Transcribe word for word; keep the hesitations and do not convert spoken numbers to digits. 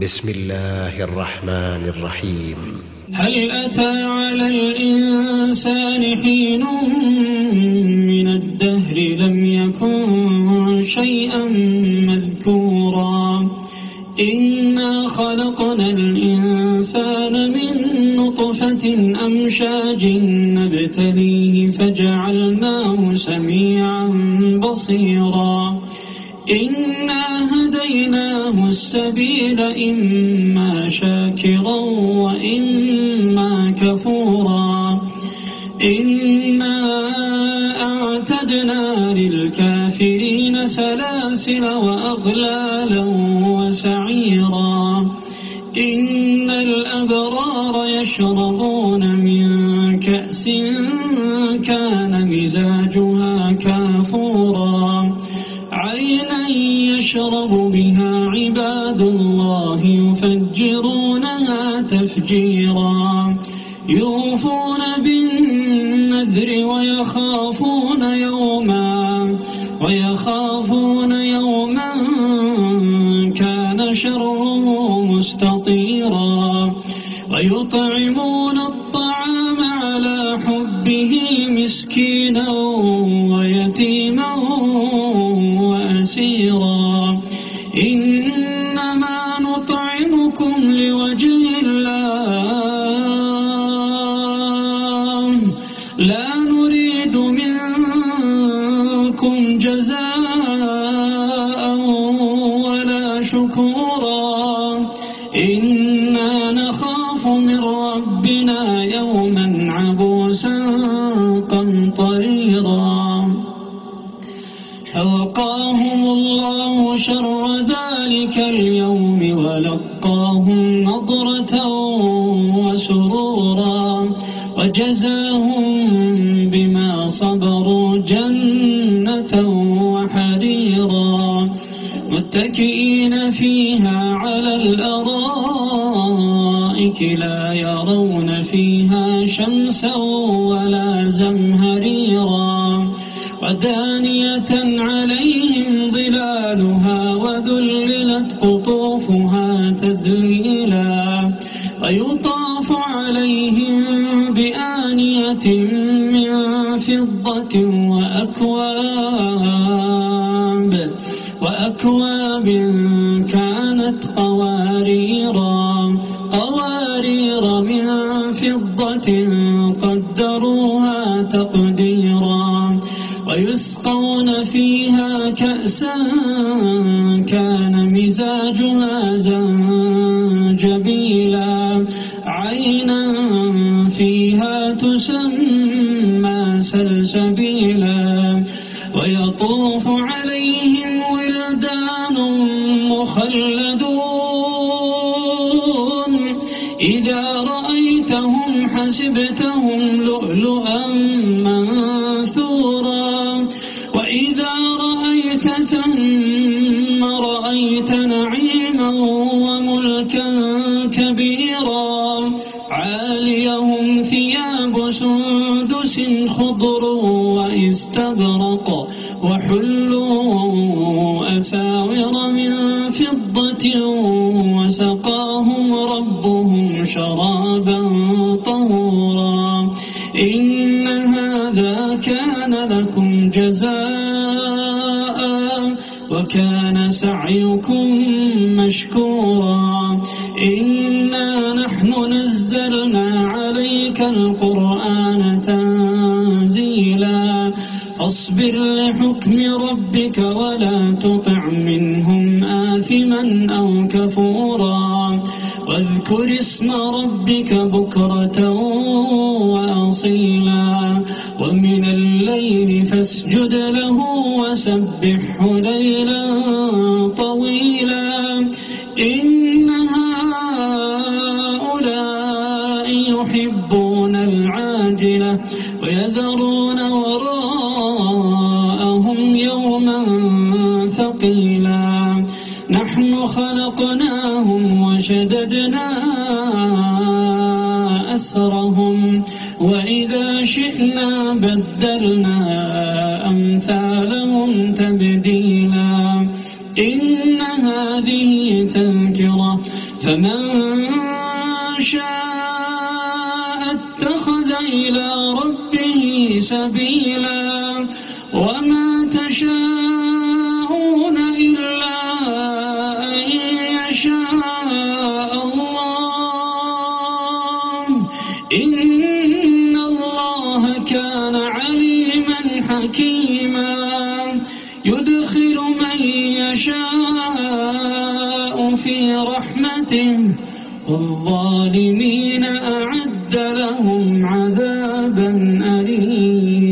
بسم الله الرحمن الرحيم. هل أتى على الإنسان حين من الدهر لم يكن شيئا مذكورا إنا خلقنا الإنسان من نطفة أمشاج نبتليه فجعلناه سميعا بصيرا إنا هديناه السبيل إما شاكرا وإما كفورا إنا أعتدنا للكافرين سلاسل وأغلالا وسعيرا إن الأبرار يشربون من كأس كان مزاجها كافورا عينا يشرب بها عباد الله يفجرونها تفجيرا يوفون بالنذر ويخافون يوما ويخافون يوما كان شره مستطيرا ويطعمون الطعام على حبه مسكينا ويتيما وأسيرا إنما نطعمكم لوجه الله لا نريد منكم جزاء ولا شكورا إنا نخاف من ربنا يوما عبوسا قمطريرا فوقاهم الله شر ذلك اليوم ولقاهم نضرة وسرورا وجزاهم بما صبروا جنة وحريرا متكئين فيها على الأرائك لا يرون فيها شمسا ولا زمهريرا ودانية عليهم ظلالها وذللت قطوفها تذليلا ويطاف عليهم بآنية من فضة وأكواب وأكواب كانت قواريرا قوارير من فضة قدروها تقديرا ويسقون فيها كأسا كان مزاجها زنجبيلا عينا فيها تسمى سلسبيلا ويطوف عليهم ولدان مخلدون إذا رأيتهم حسبتهم لؤلؤا منثورا وإذا رأيت ثم رأيت نعيما وملكا كبيرا عاليهم ثياب سندس خضر واستبرق وحلوا أساور من فضة وسقاهم ربهم شرابا طهورا إن هذا كان لكم جزاء وكان سعيكم مشكورا إنا نحن نزلنا عليك القرآن تنزيلا فاصبر لحكم ربك ولا تطع منهم آثما أو كفورا واذكر اسم ربك بكرة وأصيلا ومن الليل فاسجد له وسبحه ليلا طويلا إن هؤلاء يحبون العاجلة ويذرون وراءهم يوما ثقيلا نحن خلقناهم وشددنا أسرهم وإذا شئنا بدلنا أمثالهم تبديلا إن هذه تذكرة فمن شاء اتخذ إلى ربه سبيلا وما تشاءون إلا أن يشاء الله إن الله كان عليما حكيما يدخل من يشاء في رحمته والظالمين أعد لهم عذابا أليما.